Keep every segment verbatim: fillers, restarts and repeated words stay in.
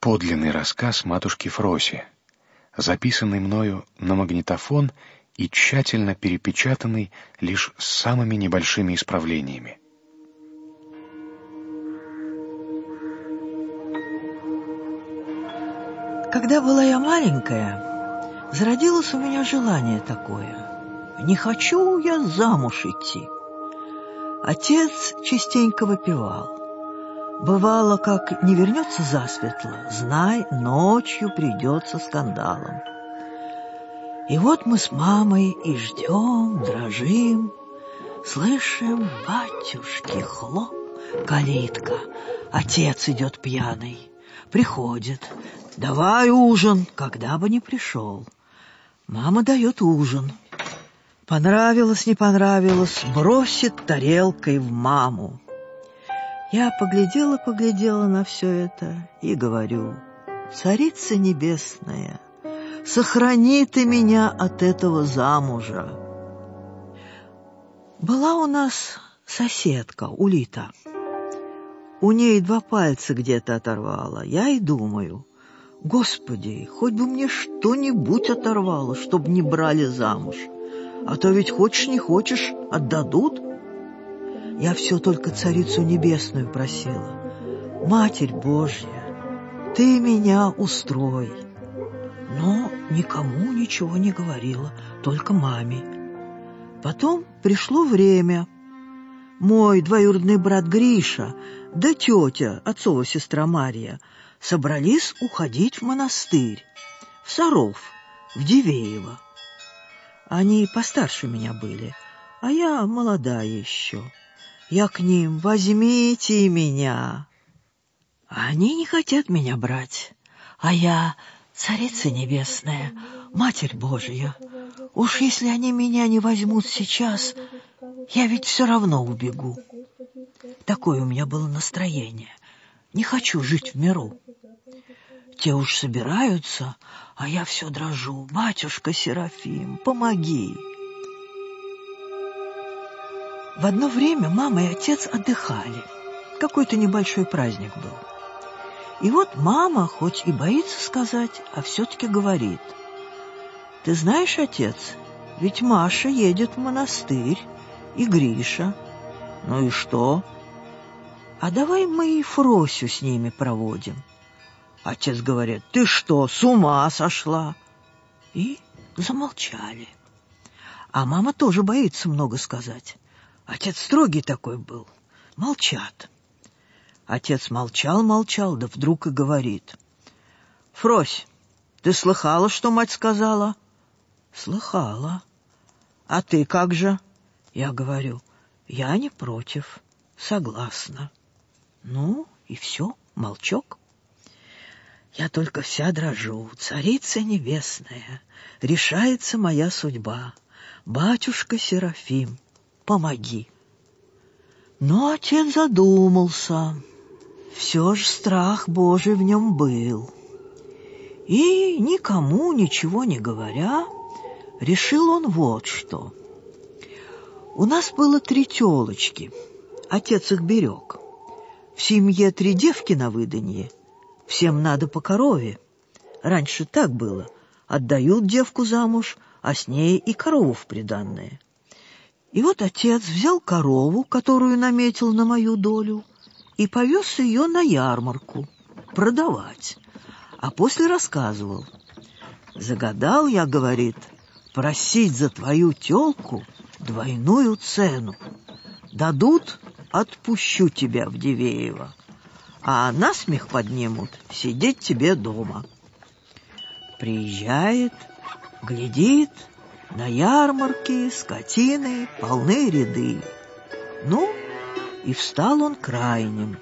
подлинный рассказ матушки Фроси, записанный мною на магнитофон и тщательно перепечатанный лишь с самыми небольшими исправлениями. Когда была я маленькая, зародилось у меня желание такое. Не хочу я замуж идти. Отец частенько выпивал. Бывало, как не вернется засветло, знай, ночью придет со скандалом. И вот мы с мамой и ждем, дрожим, слышим, батюшки, хлоп, калитка. Отец идет пьяный, приходит, давай ужин, когда бы ни пришел. Мама дает ужин. Понравилось, не понравилось, бросит тарелкой в маму. Я поглядела-поглядела на все это и говорю: «Царица небесная, сохрани ты меня от этого замужа». Была у нас соседка, Улита. У ней два пальца где-то оторвало. Я и думаю: «Господи, хоть бы мне что-нибудь оторвало, чтобы не брали замуж. А то ведь хочешь не хочешь, отдадут». Я все только Царицу Небесную просила: «Матерь Божья, ты меня устрой». Но никому ничего не говорила, только маме. Потом пришло время. Мой двоюродный брат Гриша, да тетя, отцова сестра Мария, собрались уходить в монастырь, в Саров, в Дивеево. Они постарше меня были, а я молодая еще. Я к ним: «Возьмите меня». А они не хотят меня брать. А я: «Царица Небесная, Матерь Божия, уж если они меня не возьмут сейчас, я ведь все равно убегу». Такое у меня было настроение. Не хочу жить в миру. Те уж собираются, а я все дрожу: «Батюшка Серафим, помоги». В одно время мама и отец отдыхали. Какой-то небольшой праздник был. И вот мама, хоть и боится сказать, а все-таки говорит: «Ты знаешь, отец, ведь Маша едет в монастырь, и Гриша». «Ну и что?» «А давай мы и Фросю с ними проводим». Отец говорит: «Ты что, с ума сошла?» И замолчали. А мама тоже боится много сказать. Отец строгий такой был. Молчат. Отец молчал-молчал, да вдруг и говорит: «Фрось, ты слыхала, что мать сказала?» «Слыхала». «А ты как же?» Я говорю: «Я не против, согласна». Ну, и все, молчок. Я только вся дрожу: «Царица Небесная, решается моя судьба. Батюшка Серафим, помоги». Но отец задумался. Все же страх Божий в нем был. И, никому ничего не говоря, решил он вот что. У нас было три телочки. Отец их берег. В семье три девки на выданье. Всем надо по корове. Раньше так было. Отдают девку замуж, а с ней и корову в приданное. И вот отец взял корову, которую наметил на мою долю, и повез ее на ярмарку продавать. А после рассказывал: «Загадал я, — говорит, — просить за твою телку двойную цену. Дадут — отпущу тебя в Дивеево, а насмех поднимут — сидеть тебе дома». Приезжает, глядит, на ярмарке скотины полны ряды. Ну, и встал он крайним.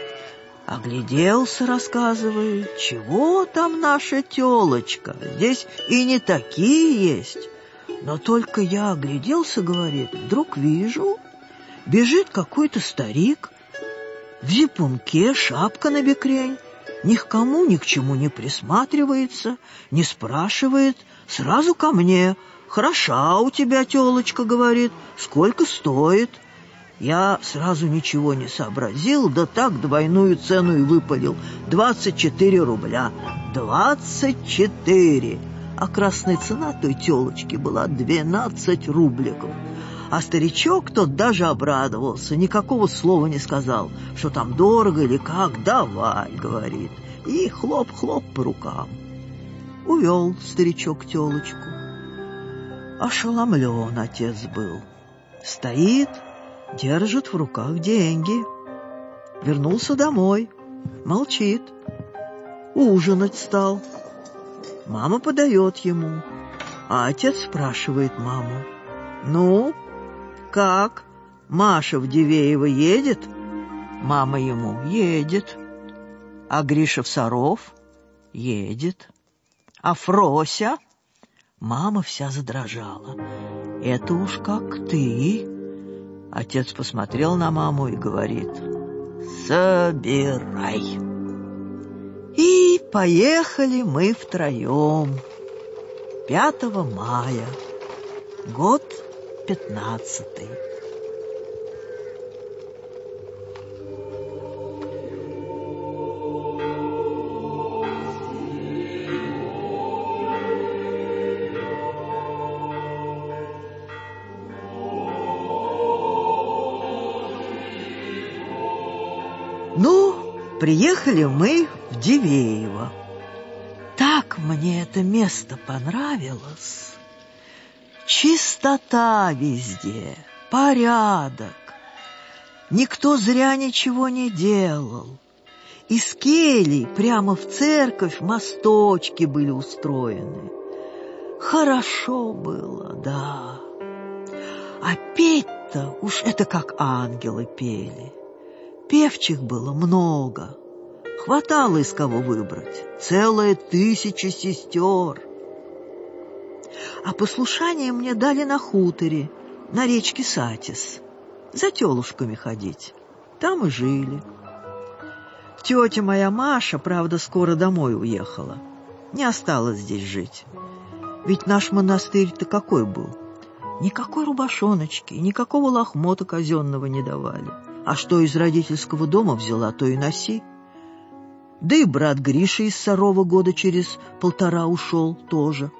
Огляделся, рассказывает: «Чего там наша телочка? Здесь и не такие есть». Но только я огляделся, говорит, вдруг вижу, бежит какой-то старик, в зипунке, шапка на бекрень, ни к кому, ни к чему не присматривается, не спрашивает, сразу ко мне: «Хороша у тебя телочка, — говорит, — сколько стоит?» Я сразу ничего не сообразил, да так двойную цену и выпалил. Двадцать четыре рубля. Двадцать четыре! А красная цена той телочки была двенадцать рубликов. А старичок тот даже обрадовался, никакого слова не сказал, что там дорого или как. «Давай», — говорит, и хлоп-хлоп по рукам. Увел старичок телочку. Ошеломлен отец был. Стоит, держит в руках деньги. Вернулся домой, молчит. Ужинать стал. Мама подает ему, а отец спрашивает маму: «Ну, как, Маша в Дивеево едет?» Мама ему: «Едет». «А Гриша в Саров?» «Едет». «А Фрося?» Мама вся задрожала. «Это уж как ты». Отец посмотрел на маму и говорит: «Собирай». И поехали мы втроем. Пятого мая, год пятнадцатый. Ну, приехали мы в Дивеево. Так мне это место понравилось. Чистота везде, порядок. Никто зря ничего не делал. Из келий прямо в церковь мосточки были устроены. Хорошо было, да. А петь-то уж это как ангелы пели. Певчих было много. Хватало из кого выбрать. Целая тысяча сестер. А послушание мне дали на хуторе, на речке Сатис. За телушками ходить. Там и жили. Тетя моя Маша, правда, скоро домой уехала. Не осталась здесь жить. Ведь наш монастырь-то какой был? Никакой рубашоночки, никакого лохмота казенного не давали. А что из родительского дома взяла, то и носи. Да и брат Гриша из Сарова года через полтора ушел тоже.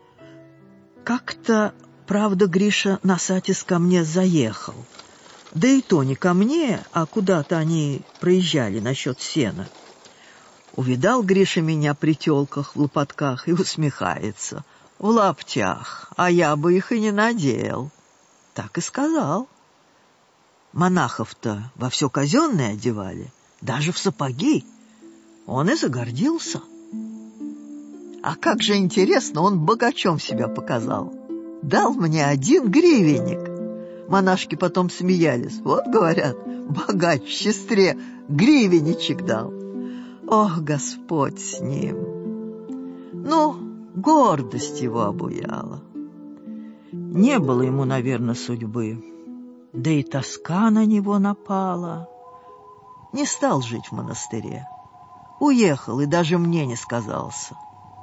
Как-то, правда, Гриша на Сатис ко мне заехал. Да и то не ко мне, а куда-то они проезжали насчет сена. Увидал Гриша меня при телках в лопатках и усмехается. В лаптях, а я бы их и не надел. Так и сказал. Монахов-то во все казенное одевали, даже в сапоги. Он и загордился. А как же интересно, он богачом себя показал. Дал мне один гривенник. Монашки потом смеялись. Вот, говорят, богач сестре гривенничек дал. Ох, Господь с ним! Ну, гордость его обуяла. Не было ему, наверное, судьбы. Да и тоска на него напала. Не стал жить в монастыре. Уехал и даже мне не сказался.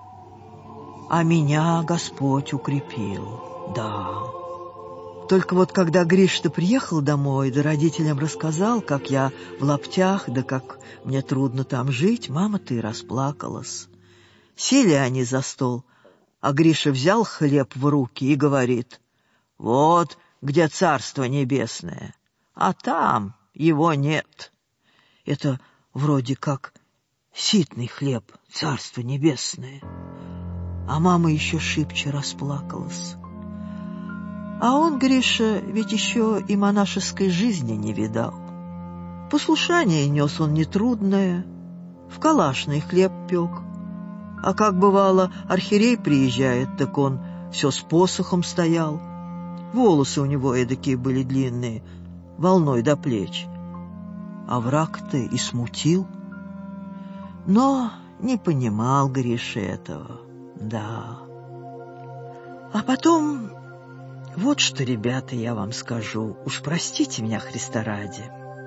А меня Господь укрепил, да. Только вот когда Гриша-то приехал домой, да родителям рассказал, как я в лаптях, да как мне трудно там жить, мама-то и расплакалась. Сели они за стол, а Гриша взял хлеб в руки и говорит: «Вот где Царство Небесное, а там его нет». Это вроде как ситный хлеб, Царство Небесное. А мама еще шибче расплакалась. А он, Гриша, ведь еще и монашеской жизни не видал. Послушание нес он нетрудное, в калашный хлеб пек. А как бывало, архиерей приезжает, так он все с посохом стоял. Волосы у него эдакие были длинные, волной до плеч. А враг-то и смутил. Но не понимал Гриша этого, да. А потом, вот что, ребята, я вам скажу, уж простите меня, Христа ради.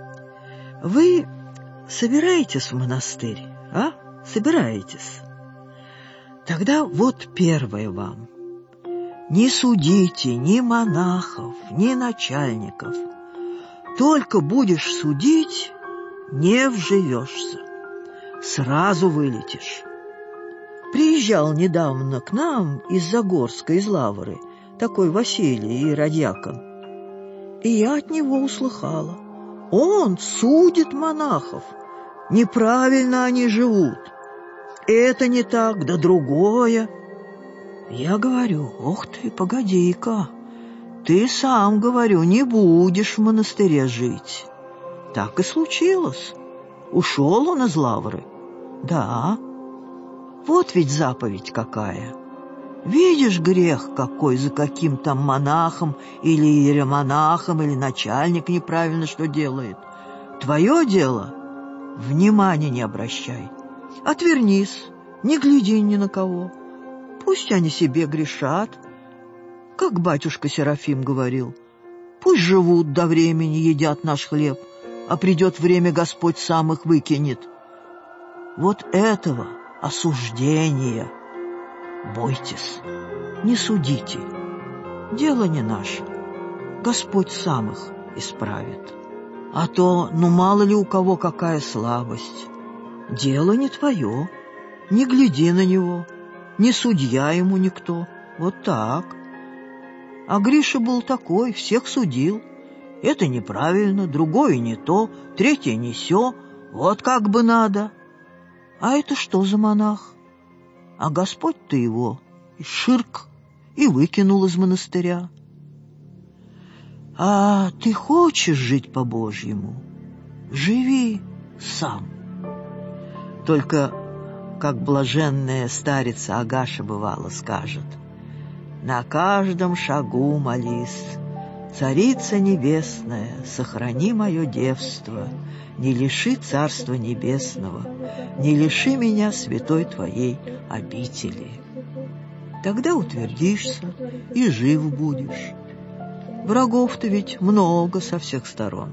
Вы собираетесь в монастырь, а? Собираетесь? Тогда вот первое вам. Не судите ни монахов, ни начальников. Только будешь судить, не вживешься. Сразу вылетишь. Приезжал недавно к нам из Загорска, из Лавры, такой Василий иродьякон. И я от него услыхала. Он судит монахов. Неправильно они живут. Это не так, да другое. Я говорю: ох ты, погоди-ка. Ты сам, говорю, не будешь в монастыре жить. Так и случилось. Ушел он из Лавры. Да. Вот ведь заповедь какая. Видишь грех какой за каким там монахом или иеромонахом, или начальник неправильно что делает. Твое дело — внимания не обращай. Отвернись, не гляди ни на кого. Пусть они себе грешат. Как батюшка Серафим говорил: пусть живут до времени, едят наш хлеб, а придет время, Господь сам их выкинет. Вот этого осуждения бойтесь, не судите. Дело не наше, Господь сам их исправит. А то, ну мало ли у кого какая слабость. Дело не твое, не гляди на него, не судья ему никто. Вот так. А Гриша был такой, всех судил. Это неправильно, другое не то, третье не сё. Вот как бы надо. А это что за монах? А Господь-то его и ширк, и выкинул из монастыря. А ты хочешь жить по-божьему? Живи сам. Только, как блаженная старица Агаша бывало скажет: на каждом шагу молись: Царица небесная, сохрани мое девство, не лиши Царства Небесного, не лиши меня святой Твоей обители. Тогда утвердишься и жив будешь. Врагов-то ведь много со всех сторон.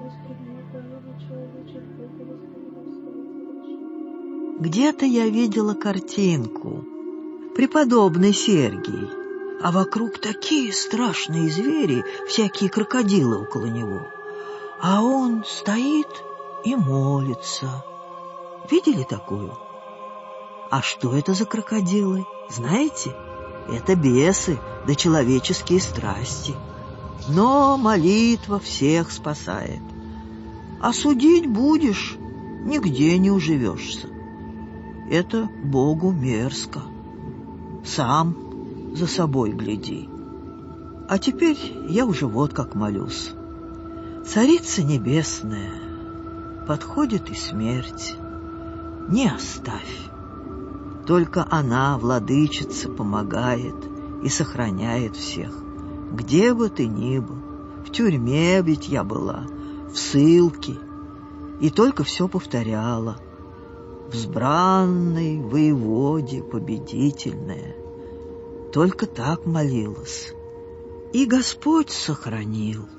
Где-то я видела картинку. Преподобный Сергий, а вокруг такие страшные звери, всякие крокодилы около него. А он стоит и молится. Видели такую? А что это за крокодилы? Знаете? Это бесы, да человеческие страсти. Но молитва всех спасает. А судить будешь, нигде не уживешься. Это Богу мерзко. Сам за собой гляди. А теперь я уже вот как молюсь. Царица небесная, подходит и смерть, не оставь. Только она, владычица, помогает и сохраняет всех. Где бы ты ни был, в тюрьме ведь я была, в ссылке, и только все повторяла: взбранной воеводе победительная. Только так молилась, и Господь сохранил.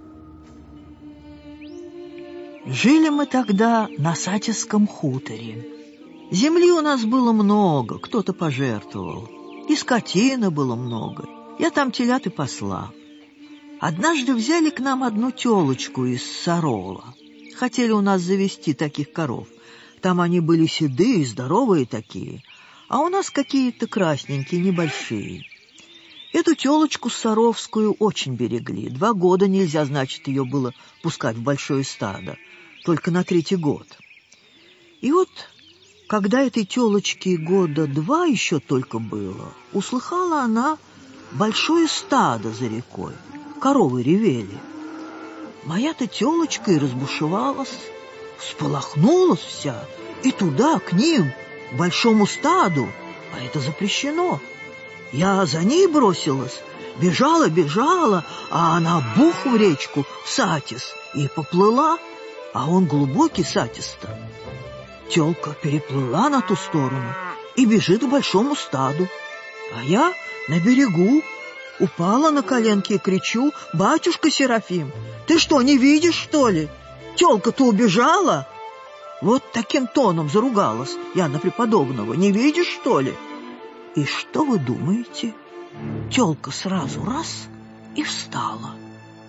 Жили мы тогда на Сатисском хуторе. Земли у нас было много, кто-то пожертвовал, и скотины было много. Я там телят и пасла. Однажды взяли к нам одну телочку из Сарова. Хотели у нас завести таких коров. Там они были седые, здоровые такие, а у нас какие-то красненькие, небольшие. Эту телочку саровскую очень берегли. Два года нельзя, значит, ее было пускать в большое стадо, только на третий год. И вот, когда этой телочке года два еще только было, услыхала она большое стадо за рекой. Коровы ревели. Моя-то телочка и разбушевалась, всполохнулась вся, и туда, к ним, к большому стаду, а это запрещено. Я за ней бросилась, бежала, бежала, а она бух в речку, в Сатис, и поплыла, а он глубокий Сатис-то. Телка переплыла на ту сторону и бежит к большому стаду, а я на берегу упала на коленки и кричу: «Батюшка Серафим, ты что, не видишь, что ли? Телка-то убежала!» Вот таким тоном заругалась я на преподобного: «Не видишь, что ли?» И что вы думаете? Телка сразу раз и встала.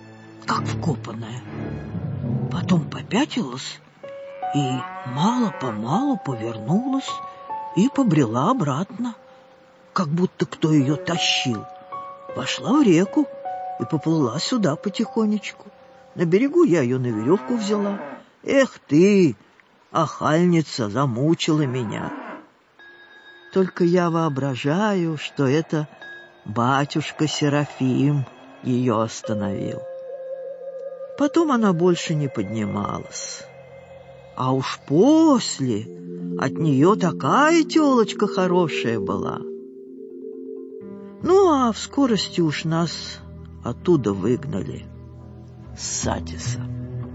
как вкопанная. Потом попятилась и мало-помалу повернулась и побрела обратно, как будто кто ее тащил. Пошла в реку и поплыла сюда потихонечку. На берегу я ее на веревку взяла. Эх ты, охальница, замучила меня. Только я воображаю, что это батюшка Серафим ее остановил. Потом она больше не поднималась. А уж после от нее такая телочка хорошая была. Ну, а в скорости уж нас оттуда выгнали, с Сатиса.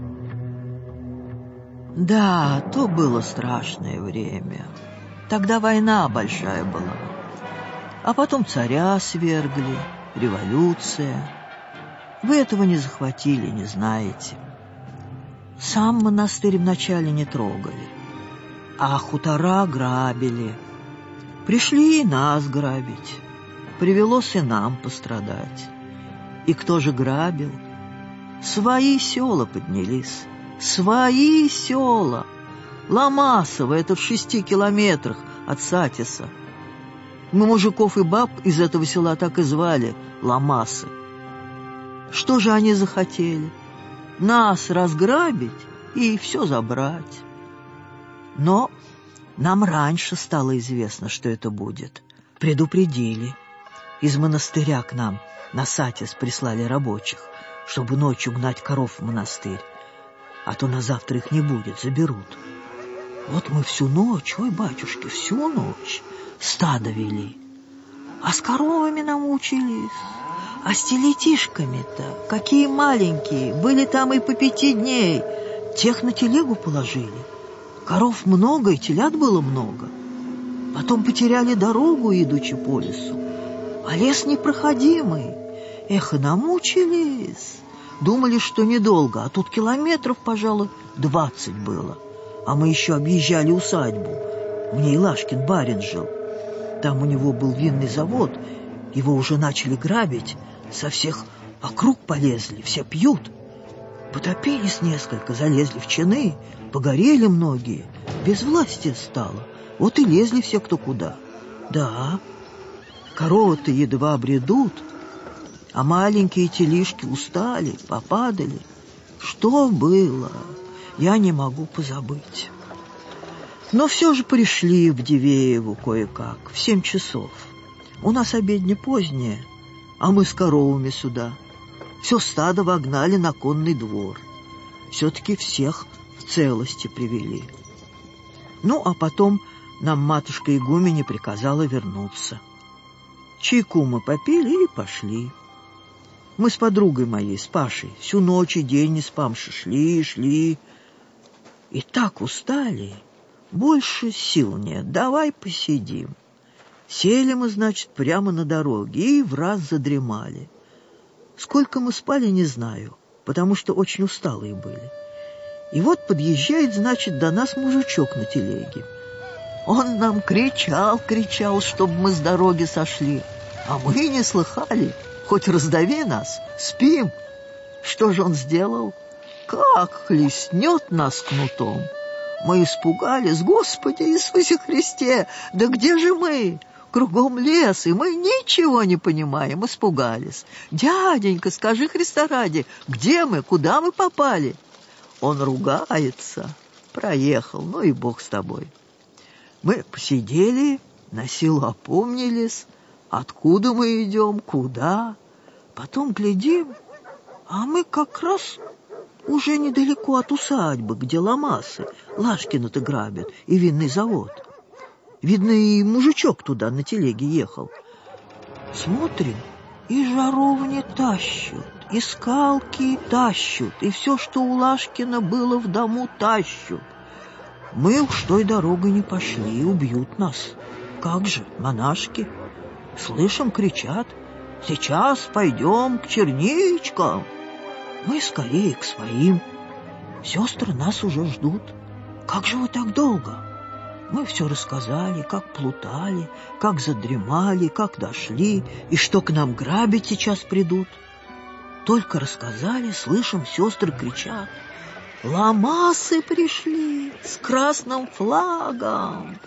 Да, то было страшное время. Тогда война большая была. А потом царя свергли, революция. Вы этого не захватили, не знаете. Сам монастырь вначале не трогали, а хутора грабили. Пришли и нас грабить. Привелось и нам пострадать. И кто же грабил? Свои села поднялись. Свои села. Ломасово, это в шести километрах от Сатиса. Мы мужиков и баб из этого села так и звали — Ломасы. Что же они захотели? Нас разграбить и все забрать. Но нам раньше стало известно, что это будет. Предупредили. Из монастыря к нам на Сатис прислали рабочих, чтобы ночью гнать коров в монастырь. А то на завтра их не будет, заберут. Вот мы всю ночь, ой, батюшки, всю ночь стадо вели. А с коровами намучились. А с телетишками-то, какие маленькие, были там и по пяти дней. Тех на телегу положили. Коров много, и телят было много. Потом потеряли дорогу, идучи по лесу. А лес непроходимый. Эх, и намучились. Думали, что недолго, а тут километров, пожалуй, двадцать было. А мы еще объезжали усадьбу. В ней Лашкин барин жил. Там у него был винный завод. Его уже начали грабить. Со всех округ полезли, все пьют. Потопились несколько, залезли в чины, погорели многие. Без власти стало. Вот и лезли все кто куда. Да, коровы-то едва бредут, а маленькие телишки устали, попадали. Что было, я не могу позабыть. Но все же пришли в Дивеево кое-как, в семь часов. У нас обедня поздняя, а мы с коровами сюда. Все стадо вогнали на конный двор. Все-таки всех в целости привели. Ну, а потом нам матушка игуменя приказала вернуться. Чайку мы попили и пошли. Мы с подругой моей, с Пашей, всю ночь и день не спамши шли, шли. И так устали, больше сил нет, давай посидим. Сели мы, значит, прямо на дороге и в раз задремали. Сколько мы спали, не знаю, потому что очень усталые были. И вот подъезжает, значит, до нас мужичок на телеге. Он нам кричал, кричал, чтобы мы с дороги сошли. А мы не слыхали, хоть раздави нас, спим. Что же он сделал? Как хлестнет нас кнутом. Мы испугались, Господи Иисусе Христе, да где же мы? Кругом лес, и мы ничего не понимаем, испугались. Дяденька, скажи Христа ради, где мы, куда мы попали? Он ругается, проехал, ну и Бог с тобой. Мы посидели, на силу опомнились, откуда мы идем, куда. Потом глядим, а мы как раз уже недалеко от усадьбы, где Ломасы, Лашкина-то грабят, и винный завод. Видно, и мужичок туда на телеге ехал. Смотрим, и жаровни тащут, и скалки тащут, и все, что у Лашкина было в дому, тащут. Мы уж той дорогой не пошли, убьют нас. Как же, монашки? Слышим, кричат: сейчас пойдем к черничкам. Мы скорее к своим. Сестры нас уже ждут. Как же вы так долго? Мы все рассказали, как плутали, как задремали, как дошли, и что к нам грабить сейчас придут. Только рассказали, слышим, сестры кричат: «Ламасы пришли с красным флагом!»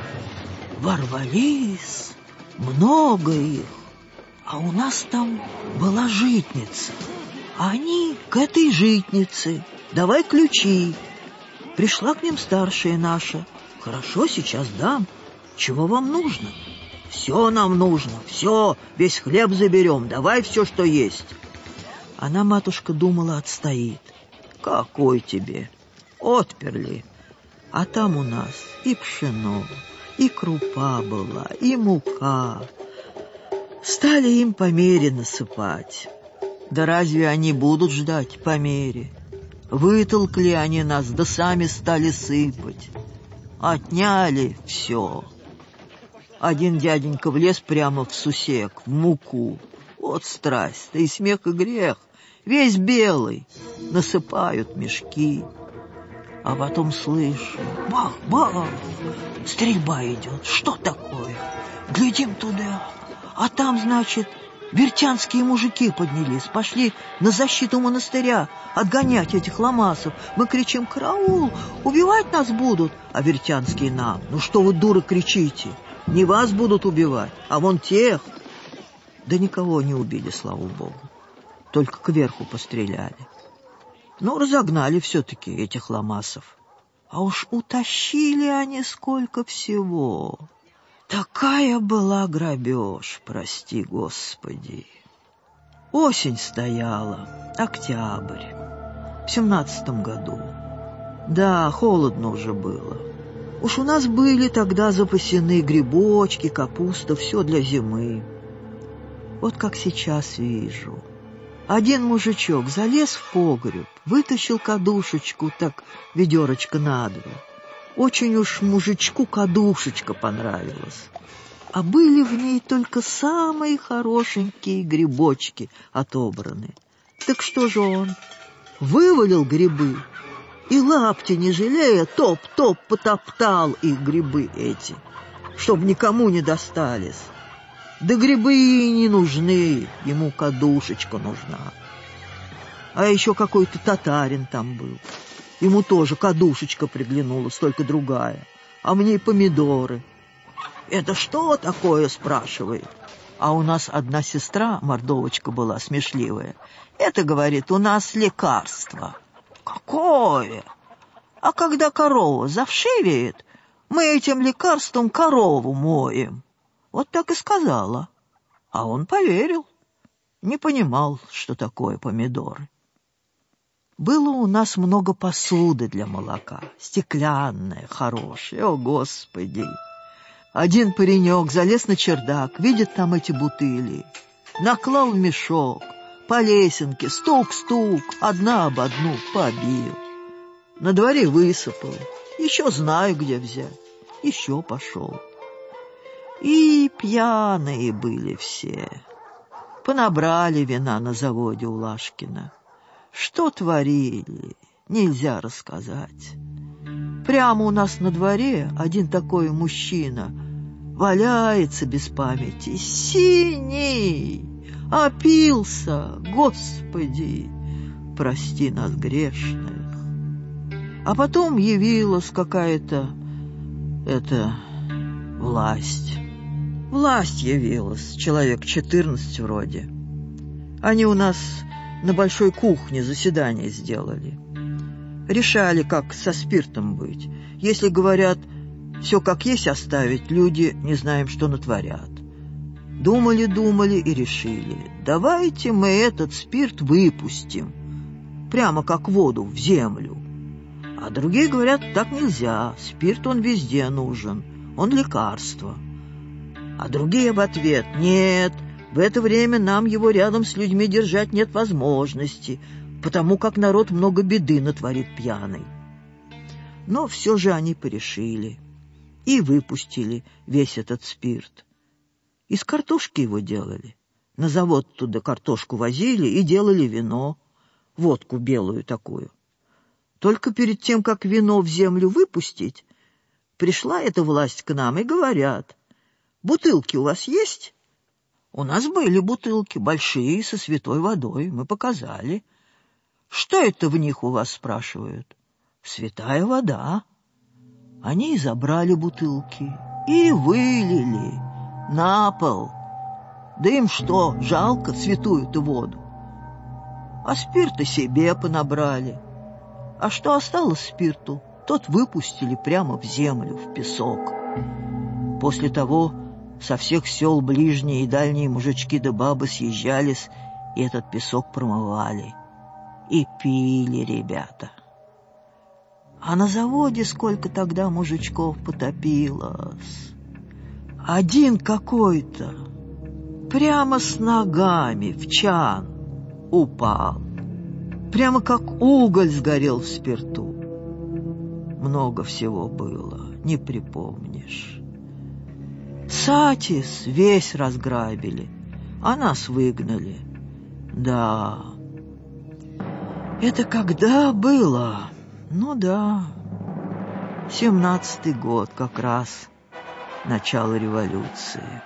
Ворвались, много их, а у нас там была житница. А они к этой житнице: «Давай ключи». Пришла к ним старшая наша: «Хорошо, сейчас дам. Чего вам нужно?» «Все нам нужно, все, весь хлеб заберем, давай все, что есть». Она, матушка, думала, отстоит. «Какой тебе? Отперли. А там у нас и пшено, и крупа была, и мука. Стали им по мере насыпать. Да разве они будут ждать по мере? Вытолкли они нас, да сами стали сыпать. Отняли все». Один дяденька влез прямо в сусек, в муку. Вот страсть, да и смех, и грех. Весь белый. Насыпают мешки. А потом слышу: бах-бах, стрельба идет. Что такое? Глядим туда. А там, значит, вертянские мужики поднялись, пошли на защиту монастыря отгонять этих ламасов. Мы кричим: «Караул! Убивать нас будут!» А вертянские нам: «Ну что вы, дуры, кричите? Не вас будут убивать, а вон тех». Да никого не убили, слава богу. Только кверху постреляли. Ну, разогнали все-таки этих ламасов. А уж утащили они сколько всего. Такая была грабеж, прости Господи. Осень стояла, октябрь, в семнадцатом году. Да, холодно уже было. Уж у нас были тогда запасены грибочки, капуста, все для зимы. Вот как сейчас вижу. Один мужичок залез в погреб, вытащил кадушечку, так ведерочко на два. Очень уж мужичку кадушечка понравилась. А были в ней только самые хорошенькие грибочки отобраны. Так что же он? Вывалил грибы и, лапти не жалея, топ-топ потоптал их, грибы эти, чтоб никому не достались. Да грибы и не нужны, ему кадушечка нужна. А еще какой-то татарин там был. Ему тоже кадушечка приглянулась, только другая. А мне помидоры. «Это что такое?» — спрашивает. А у нас одна сестра, мордовочка была смешливая. «Это, — говорит, — у нас лекарство». «Какое? А когда корова завшивеет, мы этим лекарством корову моем». Вот так и сказала. А он поверил. Не понимал, что такое помидоры. Было у нас много посуды для молока. Стеклянная, хорошая. О, Господи! Один паренек залез на чердак, видит там эти бутыли. Наклал в мешок, по лесенке, стук-стук, одна об одну побил. На дворе высыпал. Еще знаю, где взять. Еще пошел. И пьяные были все. Понабрали вина на заводе у Лашкина. Что творили, нельзя рассказать. Прямо у нас на дворе один такой мужчина валяется без памяти, синий, опился, Господи, прости нас грешных. А потом явилась какая-то эта власть. Власть явилась, человек четырнадцать вроде. Они у нас на большой кухне заседание сделали. Решали, как со спиртом быть. Если, говорят, все как есть оставить, люди не знаем, что натворят. Думали-думали и решили: давайте мы этот спирт выпустим, прямо как воду в землю. А другие говорят: так нельзя, спирт он везде нужен, он лекарство. А другие в ответ: нет, в это время нам его рядом с людьми держать нет возможности, потому как народ много беды натворит пьяный. Но все же они порешили и выпустили весь этот спирт. Из картошки его делали. На завод туда картошку возили и делали вино, водку белую такую. Только перед тем, как вино в землю выпустить, пришла эта власть к нам и говорят: бутылки у вас есть? У нас были бутылки, большие, со святой водой, мы показали. Что это в них у вас, спрашивают? Святая вода. Они и забрали бутылки, и вылили на пол. Да им что, жалко святую-то воду? А спирта себе понабрали. А что осталось спирту, тот выпустили прямо в землю, в песок. После того со всех сел ближние и дальние мужички да бабы съезжались и этот песок промывали. И пили ребята. А на заводе сколько тогда мужичков потопилось. Один какой-то прямо с ногами в чан упал. Прямо как уголь сгорел в спирту. Много всего было, не припомнишь. Сатис весь разграбили, а нас выгнали. Да, это когда было? Ну да, семнадцатый год как раз, начало революции.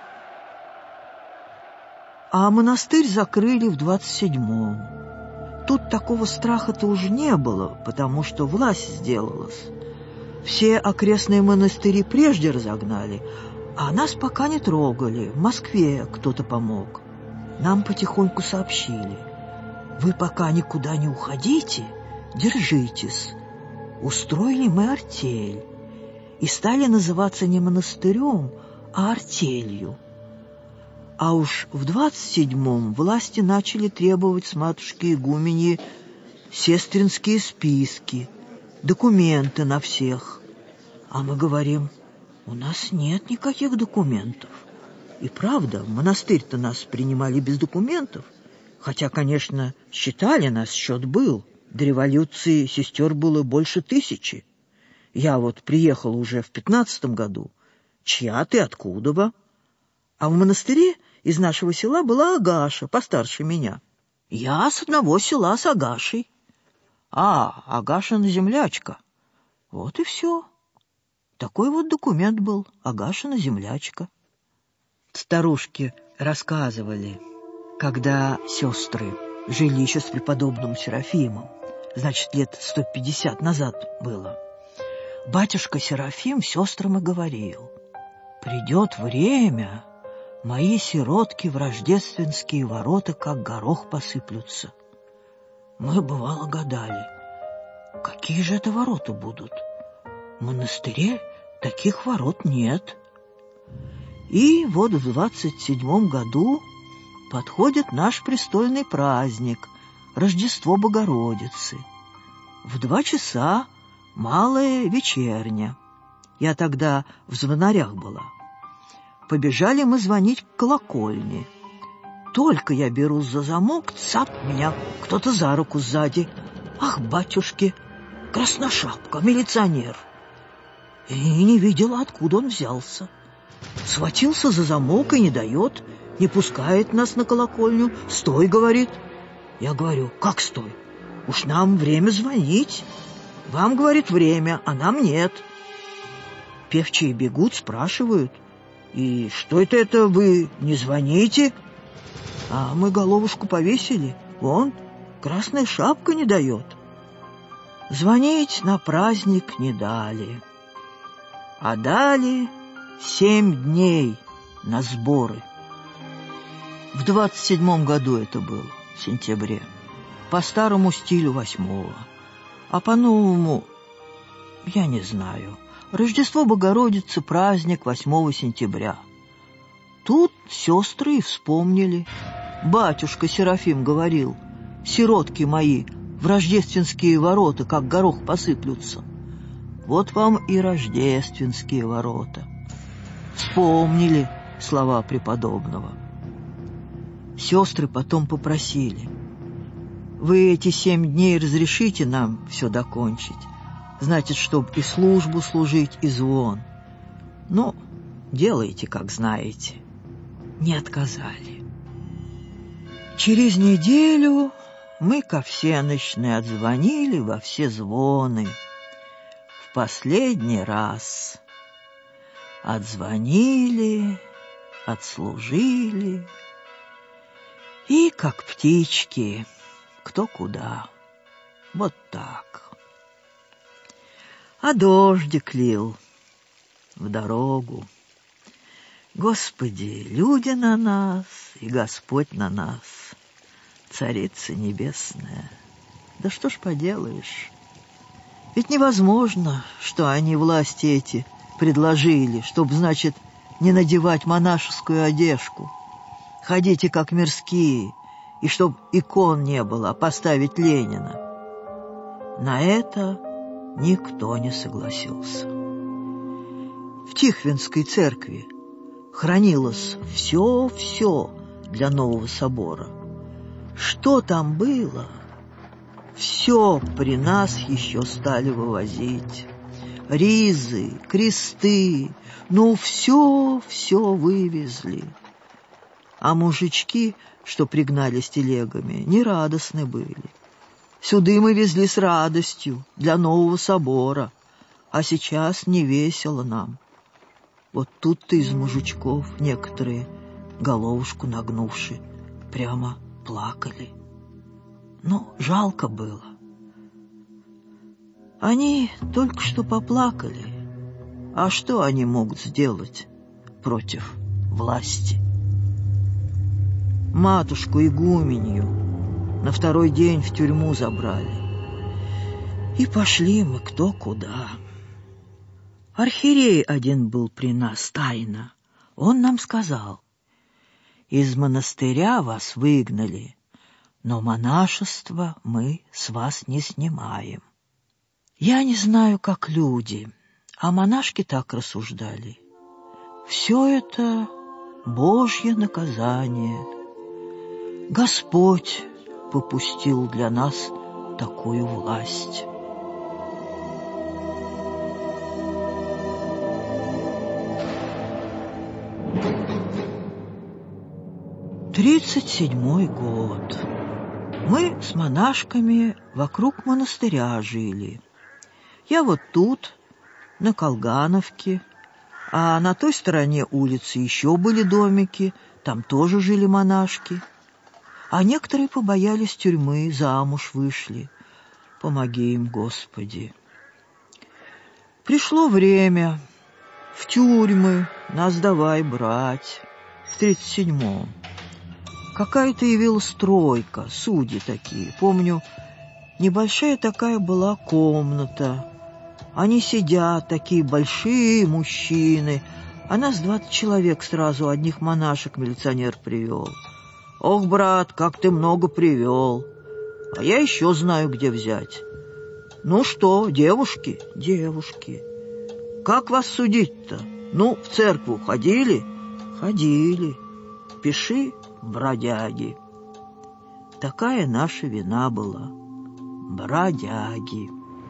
А монастырь закрыли в двадцать седьмом. Тут такого страха-то уже не было, потому что власть сделалась. Все окрестные монастыри прежде разогнали, а нас пока не трогали. В Москве кто-то помог. Нам потихоньку сообщили: вы пока никуда не уходите, держитесь. Устроили мы артель и стали называться не монастырем, а артелью. А уж в двадцать седьмом власти начали требовать с матушки игуменьи сестринские списки, документы на всех. А мы говорим: у нас нет никаких документов. И правда, в монастырь-то нас принимали без документов, хотя, конечно, считали нас, счет был. До революции сестер было больше тысячи. Я вот приехала уже в пятнадцатом году. Чья ты, откуда бы? А в монастыре из нашего села была Агаша, постарше меня. Я с одного села с Агашей. А, Агашина землячка. Вот и все. Такой вот документ был, Агашина землячка. Старушки рассказывали, когда сестры жили еще с преподобным Серафимом, значит, лет сто пятьдесят назад было, батюшка Серафим сестрам и говорил: придет время, мои сиротки в рождественские ворота как горох посыплются. Мы, бывало, гадали, какие же это ворота будут? В монастыре таких ворот нет. И вот в двадцать седьмом году подходит наш престольный праздник, Рождество Богородицы. В два часа малая вечерня. Я тогда в звонарях была. Побежали мы звонить к колокольне. Только я берусь за замок, цап, меня кто-то за руку сзади. Ах, батюшки, красношапка, милиционер. И не видела, откуда он взялся. Схватился за замок и не дает, не пускает нас на колокольню. «Стой», — говорит. Я говорю: «Как стой? Уж нам время звонить. Вам, — говорит, — время, а нам нет». Певчие бегут, спрашивают: «И что это это вы не звоните?» А мы головушку повесили. Вон, красная шапка не дает. Звонить на праздник не дали. А дали семь дней на сборы. В двадцать седьмом году это было, в сентябре. По старому стилю восьмого. А по новому, я не знаю. Рождество Богородицы, праздник восьмого сентября. Тут сестры и вспомнили. Батюшка Серафим говорил: сиротки мои в рождественские ворота как горох посыплются. Вот вам и рождественские ворота. Вспомнили слова преподобного. Сестры потом попросили: вы эти семь дней разрешите нам все докончить? Значит, чтоб и службу служить, и звон. Ну, делайте, как знаете. Не отказали. Через неделю мы ко всенощной отзвонили во все звоны. В последний раз отзвонили, отслужили, И, как птички, кто куда. Вот так. А дождик лил в дорогу. Господи, люди на нас, и Господь на нас, Царица Небесная. Да что ж поделаешь? Ведь невозможно, что они, власти эти, предложили, чтоб, значит, не надевать монашескую одежку. Ходите, как мирские, и чтоб икон не было, а поставить Ленина. На это никто не согласился. В Тихвинской церкви хранилось все-все для нового собора. Что там было, все при нас еще стали вывозить. Ризы, кресты, ну все-все вывезли. А мужички, что пригнали с телегами, нерадостны были. Сюды мы везли с радостью для нового собора, а сейчас не весело нам. Вот тут-то из мужичков некоторые, головушку нагнувши, прямо плакали. Ну, жалко было. Они только что поплакали. А что они могут сделать против власти? Матушку игуменью на второй день в тюрьму забрали. И пошли мы кто куда. Архиерей один был при нас тайно. Он нам сказал: из монастыря вас выгнали, но монашество мы с вас не снимаем. Я не знаю, как люди, а монашки так рассуждали. Все это Божье наказание. Господь попустил для нас такую власть. Тридцать седьмой год. Мы с монашками вокруг монастыря жили. Я вот тут, на Колгановке, а на той стороне улицы еще были домики, там тоже жили монашки. А некоторые побоялись тюрьмы, замуж вышли. Помоги им, Господи. Пришло время. В тюрьмы нас давай брать. В тридцать седьмом. Какая-то явилась стройка, судьи такие. Помню, небольшая такая была комната. Они сидят, такие большие мужчины. А нас двадцать человек сразу, одних монашек милиционер привел. Ох, брат, как ты много привел. А я еще знаю, где взять. Ну что, девушки? Девушки. Как вас судить-то? Ну, в церковь ходили? Ходили. Пиши, бродяги. Такая наша вина была. Бродяги.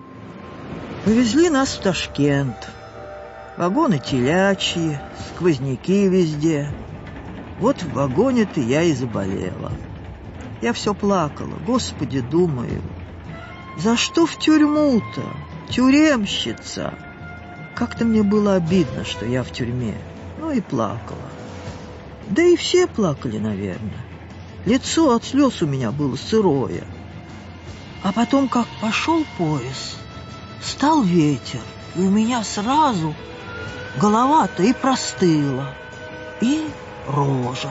Повезли нас в Ташкент. Вагоны телячьи, сквозняки везде. Вот в вагоне-то я и заболела. Я все плакала. Господи, думаю, за что в тюрьму-то? Тюремщица. Как-то мне было обидно, что я в тюрьме. Ну и плакала. Да и все плакали, наверное. Лицо от слез у меня было сырое. А потом, как пошел поезд, стал ветер, и у меня сразу голова-то и простыла, и рожа.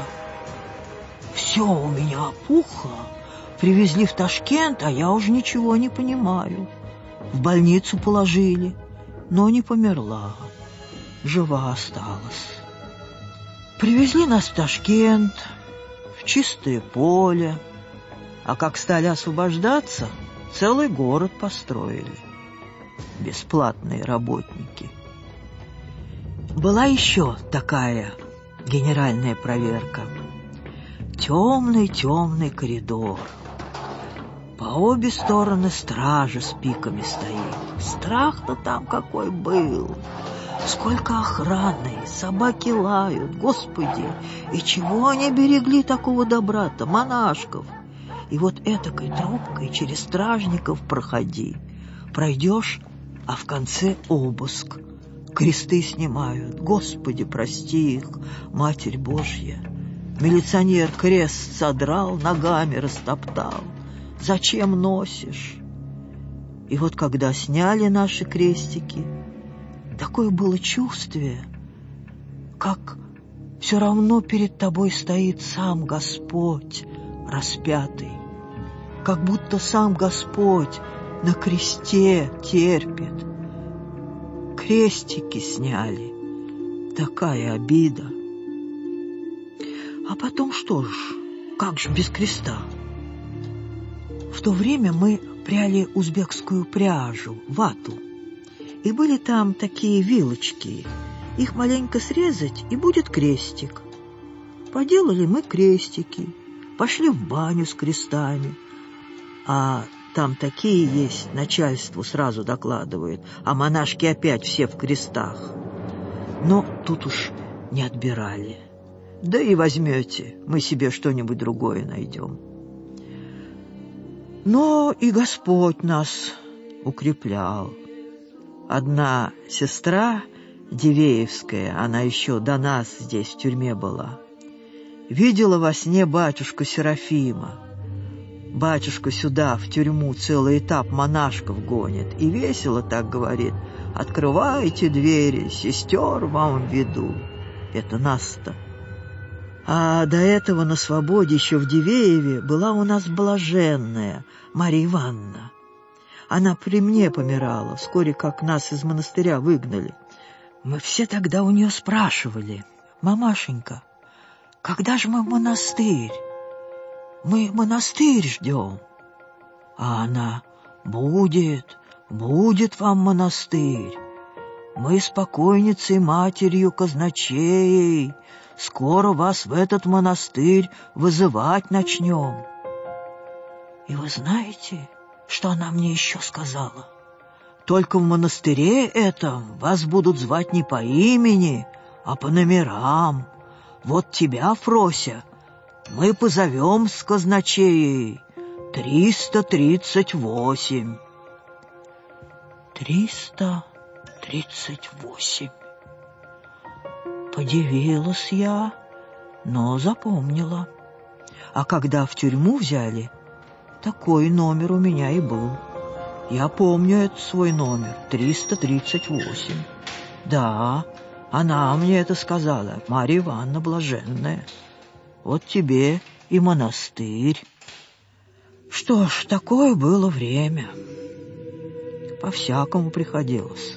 Все у меня опухло. Привезли в Ташкент, а я уже ничего не понимаю. В больницу положили, но не померла. Жива осталась. Привезли нас в Ташкент, в чистое поле. А как стали освобождаться, целый город построили. Бесплатные работники. Была еще такая генеральная проверка. Темный-темный коридор. По обе стороны стражи с пиками стоит. Страх-то там какой был. Сколько охраны, собаки лают, Господи. И чего они берегли такого добра-то, монашков? И вот этакой трубкой через стражников проходи. Пройдешь, а в конце обыск. Кресты снимают. Господи, прости их, Матерь Божья. Милиционер крест содрал, ногами растоптал. Зачем носишь? И вот когда сняли наши крестики, такое было чувствие, как все равно перед тобой стоит сам Господь распятый, как будто сам Господь на кресте терпит. Крестики сняли, такая обида. А потом что ж, как же без креста? В то время мы пряли узбекскую пряжу, вату, и были там такие вилочки. Их маленько срезать, и будет крестик. Поделали мы крестики, пошли в баню с крестами. А там такие есть, начальству сразу докладывают, а монашки опять все в крестах. Но тут уж не отбирали. Да и возьмете, мы себе что-нибудь другое найдем. Но и Господь нас укреплял. Одна сестра Дивеевская, она еще до нас здесь в тюрьме была, видела во сне батюшку Серафима. Батюшка сюда, в тюрьму, целый этап монашков гонит. И весело так говорит: «Открывайте двери, сестер вам веду». Это нас-то. А до этого на свободе еще в Дивееве была у нас блаженная Марья Ивановна. Она при мне помирала, вскоре как нас из монастыря выгнали. Мы все тогда у нее спрашивали: «Мамашенька, когда же мы в монастырь? Мы монастырь ждем». А она: «Будет, будет вам монастырь. Мы с покойницей матерью казначеей скоро вас в этот монастырь вызывать начнем». И вы знаете, что она мне еще сказала? Только в монастыре этом вас будут звать не по имени, а по номерам. Вот тебя, Фрося, мы позовем с казначеей триста тридцать восемь. Триста тридцать восемь. Подивилась я, но запомнила. А когда в тюрьму взяли, такой номер у меня и был. Я помню этот свой номер, триста тридцать восемь. Да, она мне это сказала, Марья Ивановна блаженная. Вот тебе и монастырь. Что ж, такое было время. По-всякому приходилось.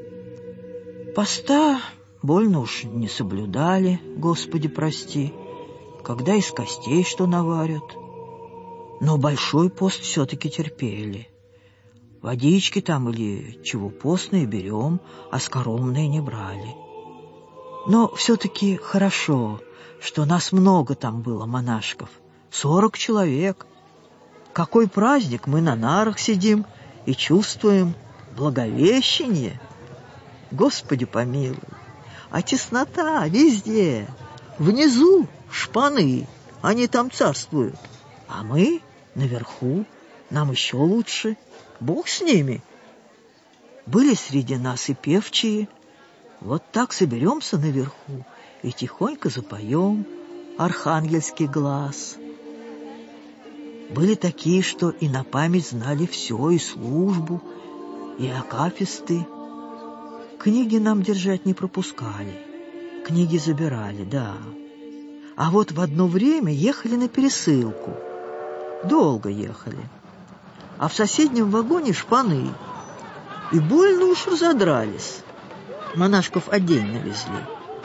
Поста больно уж не соблюдали, Господи прости, когда из костей что наварят. Но большой пост все-таки терпели. Водички там или чего постные берем, а скоромные не брали. Но все-таки хорошо, что нас много там было монашков. Сорок человек. Какой праздник, мы на нарах сидим и чувствуем Благовещение. Господи помилуй. А теснота везде. Внизу шпаны, они там царствуют. А мы наверху, нам еще лучше. Бог с ними. Были среди нас и певчие. Вот так соберемся наверху и тихонько запоем архангельский глаз. Были такие, что и на память знали все, и службу, и акафисты. Книги нам держать не пропускали. Книги забирали, да. А вот в одно время ехали на пересылку. Долго ехали. А в соседнем вагоне шпаны. И больно уж разодрались. Монашков отдельно везли.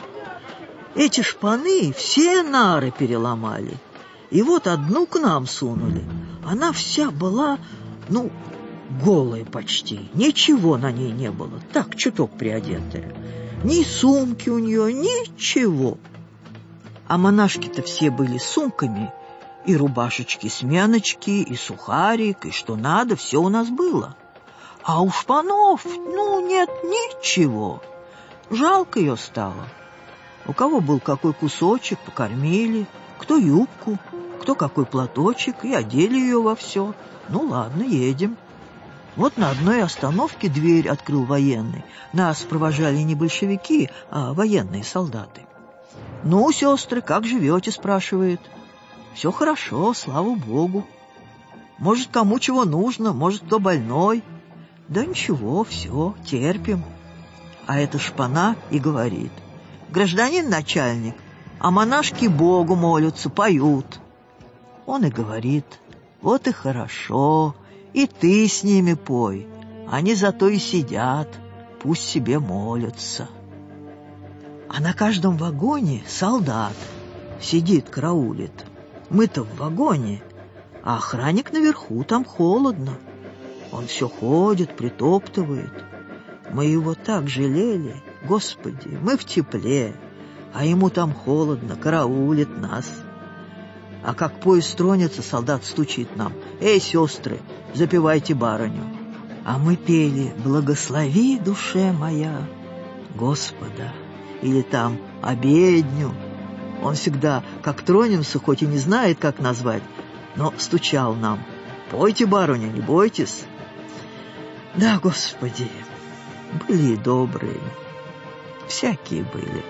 Эти шпаны все нары переломали. И вот одну к нам сунули. Она вся была, ну, голая почти. Ничего на ней не было. Так, чуток приодетая. Ни сумки у нее, ничего. А монашки-то все были с сумками. И рубашечки-сменочки, и сухарик, и что надо, все у нас было. А у шпанов, ну, нет ничего. Жалко ее стало. У кого был какой кусочек, покормили, кто юбку, кто какой платочек, и одели ее во все. Ну, ладно, едем. Вот на одной остановке дверь открыл военный. Нас провожали не большевики, а военные солдаты. «Ну, сестры, как живете?» — спрашивает. «Все хорошо, слава Богу. Может, кому чего нужно, может, кто больной. Да ничего, все, терпим». А эта шпана и говорит: «Гражданин начальник, а монашки Богу молятся, поют». Он и говорит: «Вот и хорошо, и ты с ними пой, они зато и сидят, пусть себе молятся». А на каждом вагоне солдат сидит, караулит. Мы-то в вагоне, а охранник наверху, там холодно. Он все ходит, притоптывает. Мы его так жалели. Господи, мы в тепле, а ему там холодно, караулит нас. А как поезд тронется, солдат стучит нам: «Эй, сестры, запевайте барыню». А мы пели: «Благослови, душе моя, Господа», или там «Обедню». Он всегда, как тронемся, хоть и не знает, как назвать, но стучал нам: «Пойте, барыня, не бойтесь». Да, Господи, были и добрые, всякие были.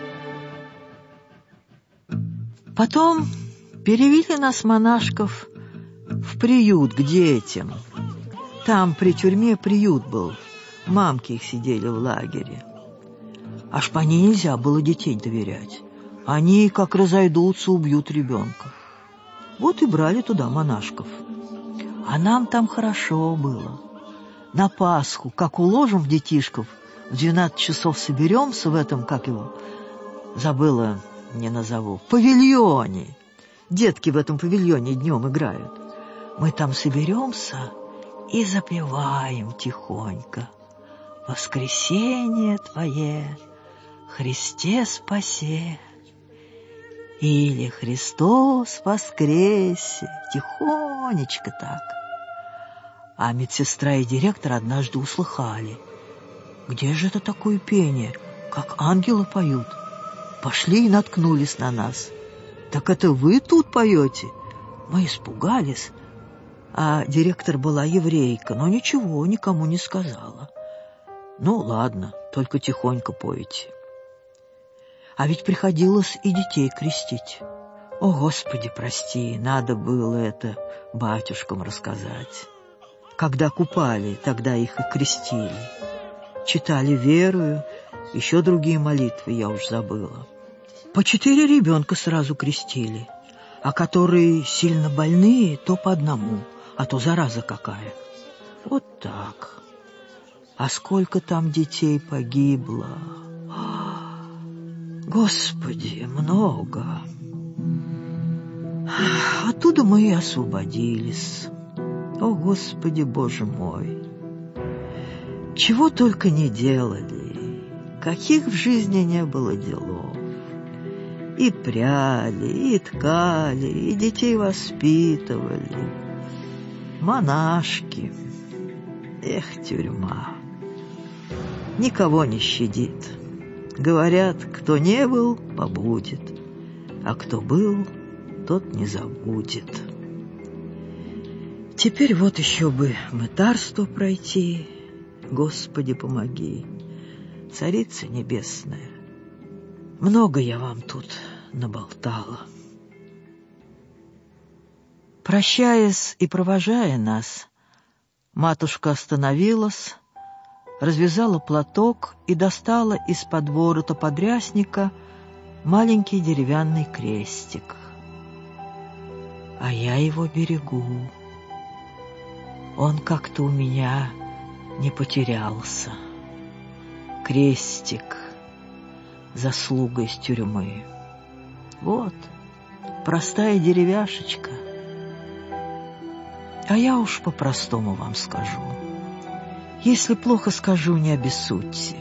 Потом перевели нас, монашков, в приют к детям. Там при тюрьме приют был, мамки их сидели в лагере. А шпане нельзя было детей доверять. Они, как разойдутся, убьют ребенка. Вот и брали туда монашков. А нам там хорошо было. На Пасху, как уложим детишков, в двенадцать часов соберемся в этом, как его, забыла, не назову, павильоне. Детки в этом павильоне днем играют. Мы там соберемся и запеваем тихонько: «Воскресение Твое, Христе спасе», или «Христос воскресе», тихонечко так. А медсестра и директор однажды услыхали: «Где же это такое пение, как ангелы поют?» Пошли и наткнулись на нас. «Так это вы тут поете?» Мы испугались, а директор была еврейка, но ничего никому не сказала. «Ну ладно, только тихонько поете». А ведь приходилось и детей крестить. О, Господи, прости, надо было это батюшкам рассказать. Когда купали, тогда их и крестили. Читали верую, еще другие молитвы я уж забыла. По четыре ребенка сразу крестили, а которые сильно больные, то по одному, а то зараза какая. Вот так. А сколько там детей погибло! Господи, много. Оттуда мы и освободились. О, Господи, Боже мой! Чего только не делали, каких в жизни не было делов. И пряли, и ткали, и детей воспитывали. Монашки. Эх, тюрьма. Никого не щадит. Говорят, кто не был, побудет, а кто был, тот не забудет. Теперь вот еще бы мытарство пройти. Господи, помоги, Царица Небесная. Много я вам тут наболтала. Прощаясь и провожая нас, матушка остановилась, развязала платок и достала из-под ворота подрясника маленький деревянный крестик. А я его берегу. Он как-то у меня не потерялся. Крестик, заслуга из тюрьмы. Вот, простая деревяшечка. А я уж по-простому вам скажу. Если плохо скажу, не обессудьте.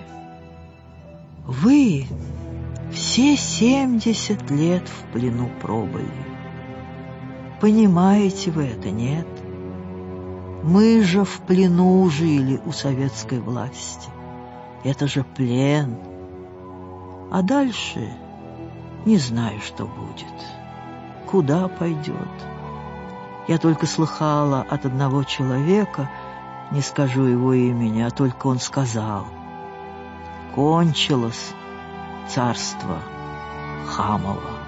Вы все семьдесят лет в плену пробыли. Понимаете вы это, нет? Мы же в плену жили у советской власти. Это же плен. А дальше не знаю, что будет. Куда пойдет. Я только слыхала от одного человека, не скажу его имени, а только он сказал: кончилось царство Хамова.